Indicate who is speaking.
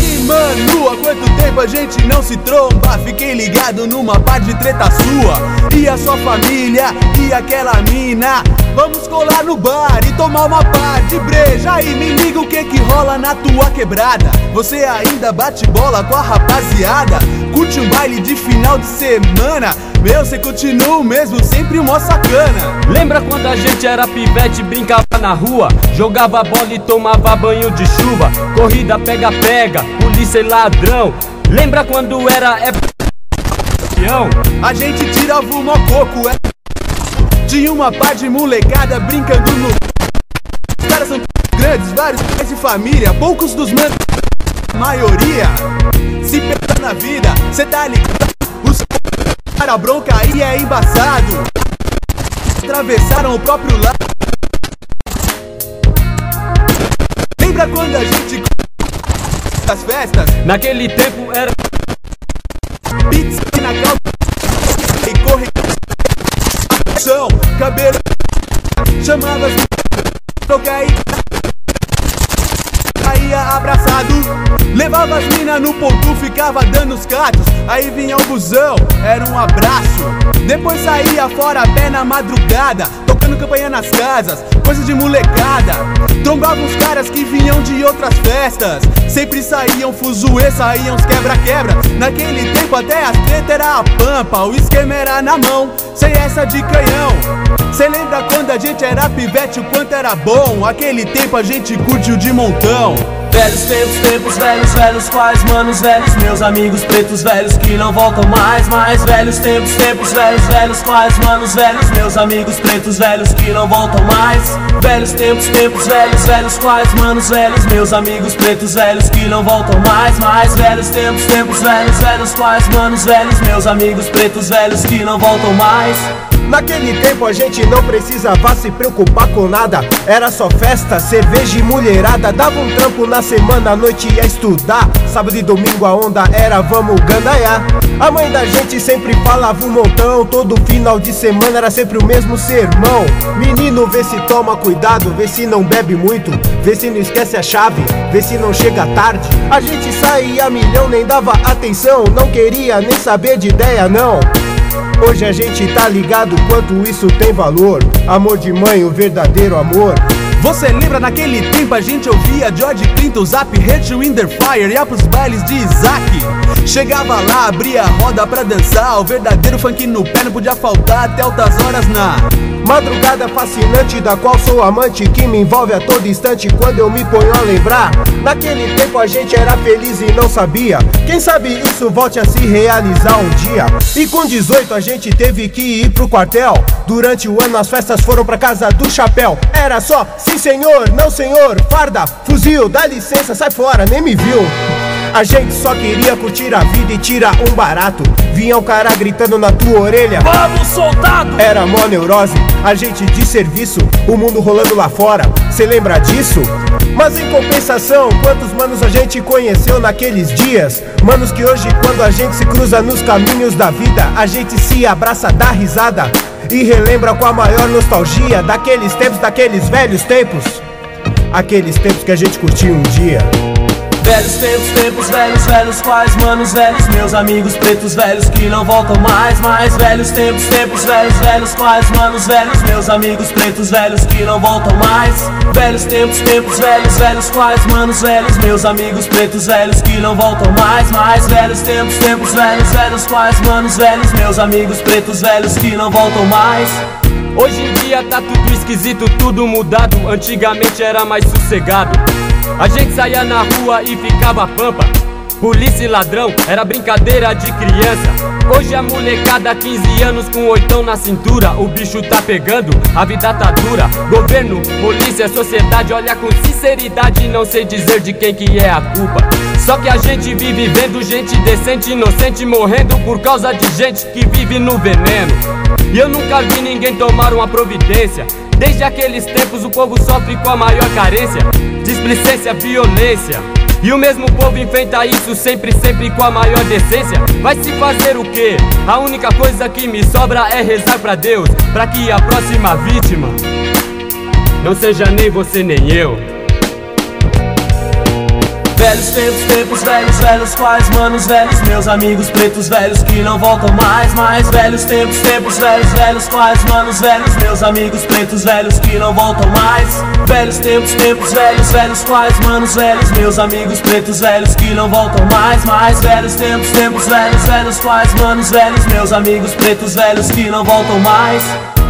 Speaker 1: aí, mano, há quanto tempo a gente não se tromba? Fiquei ligado numa par de treta sua e a sua família e aquela mina. Vamos colar no bar e tomar uma par de breja. Aí me liga o que rola na tua quebrada. Você ainda bate bola com a rapaziada? Curte um baile de final de semana? Meu, cê continua o mesmo, sempre mó sacana.
Speaker 2: Lembra quando a gente era pivete, brincava na rua, jogava bola e tomava banho de chuva, corrida pega-pega, polícia e ladrão. Lembra quando era época?
Speaker 1: A gente tirava o mococo, tinha uma par de molecada brincando no... Os caras são grandes, vários pais de família, poucos dos manos, maioria se perdeu na vida, cê tá ligado? Os cara bronca aí é embaçado, atravessaram o próprio lado. Lembra quando a gente das festas?
Speaker 2: Naquele tempo era
Speaker 1: pizza na calça e corre chão, cabelo, chamava as troca aí, caía abraçado, levava as mina no ponto, ficava dando os catos. Aí vinha o busão, era um abraço. Depois saía fora a pé na madrugada, tocando campanha nas casas, coisa de molecada. Trombava uns caras que vinham de outras festas, sempre saíam fuzuê, saíam os quebra-quebra. Naquele tempo até as treta era a pampa, o esquema era na mão, sem essa de canhão. Cê lembra quando a gente era pivete, o quanto era bom? Aquele tempo a gente curtiu de montão.
Speaker 2: Velhos tempos, tempos velhos, velhos quais manos velhos, meus amigos pretos velhos que não voltam mais. Mais velhos tempos, tempos velhos, velhos quais manos velhos, meus amigos pretos velhos que não voltam mais. Velhos tempos, tempos velhos, velhos quais manos velhos, meus amigos pretos velhos que não voltam mais. Mais velhos tempos, tempos velhos, velhos quais manos velhos, meus amigos pretos velhos que não voltam mais.
Speaker 3: Naquele tempo a gente não precisava se preocupar com nada, era só festa, cerveja e mulherada. Dava um trampo na semana, à noite ia estudar, sábado e domingo a onda era vamos gandaiar. A mãe da gente sempre falava um montão, todo final de semana era sempre o mesmo sermão. Menino, vê se toma cuidado, vê se não bebe muito, vê se não esquece a chave, vê se não chega tarde. A gente saía a milhão, nem dava atenção, não queria nem saber de ideia não. Hoje a gente tá ligado quanto isso tem valor, amor de mãe, o verdadeiro amor.
Speaker 1: Você lembra naquele tempo a gente ouvia George Clinton, Zap, Hurt, Wind Fire, ia pros bailes de Isaac. Chegava lá, abria a roda pra dançar, o verdadeiro funk no pé não podia faltar até altas horas na
Speaker 3: madrugada fascinante da qual sou amante, que me envolve a todo instante quando eu me ponho a lembrar. Naquele tempo a gente era feliz e não sabia, quem sabe isso volte a se realizar um dia. E com 18 a gente teve que ir pro quartel, durante o ano as festas foram pra casa do chapéu. Era só sim senhor, não senhor, farda, fuzil, dá licença, sai fora, nem me viu. A gente só queria curtir a vida e tirar um barato. Vinha o cara gritando na tua orelha,
Speaker 2: vamos soldado!
Speaker 3: Era mó neurose, a gente de serviço, o mundo rolando lá fora, cê lembra disso? Mas em compensação, quantos manos a gente conheceu naqueles dias? Manos que hoje quando a gente se cruza nos caminhos da vida, a gente se abraça, dá risada e relembra com a maior nostalgia daqueles tempos, daqueles velhos tempos, aqueles tempos que a gente curtiu um dia.
Speaker 2: Velhos tempos, tempos velhos, velhos quais manos velhos, meus amigos pretos velhos que não voltam mais. Mais velhos tempos, tempos velhos, velhos quais manos velhos, meus amigos pretos velhos que não voltam mais. Velhos tempos, tempos velhos, velhos quais manos velhos, meus amigos pretos velhos que não voltam mais. Mais velhos tempos, tempos velhos, velhos quais manos velhos, meus amigos pretos velhos que não voltam mais. Hoje em dia tá tudo esquisito, tudo mudado, antigamente era mais sossegado. A gente saía na rua e ficava pampa, polícia e ladrão, era brincadeira de criança. Hoje a molecada, 15 anos com oitão na cintura, o bicho tá pegando, a vida tá dura. Governo, polícia, sociedade, olha com sinceridade, não sei dizer de quem que é a culpa. Só que a gente vive vendo gente decente, inocente, morrendo por causa de gente que vive no veneno. E eu nunca vi ninguém tomar uma providência. Desde aqueles tempos o povo sofre com a maior carência, displicência, violência. E o mesmo povo enfrenta isso sempre, sempre com a maior decência. Vai se fazer o quê? A única coisa que me sobra é rezar pra Deus, pra que a próxima vítima não seja nem você nem eu. Velhos tempos, tempos velhos, velhos quais manos velhos, meus amigos pretos velhos que não voltam mais. Mais velhos tempos, tempos velhos, velhos quais manos velhos, meus amigos pretos velhos que não voltam mais. Velhos tempos, tempos velhos, velhos quais manos velhos, meus amigos pretos velhos que não voltam mais. Mais velhos tempos, tempos velhos, velhos quais manos velhos, meus amigos pretos velhos que não voltam mais.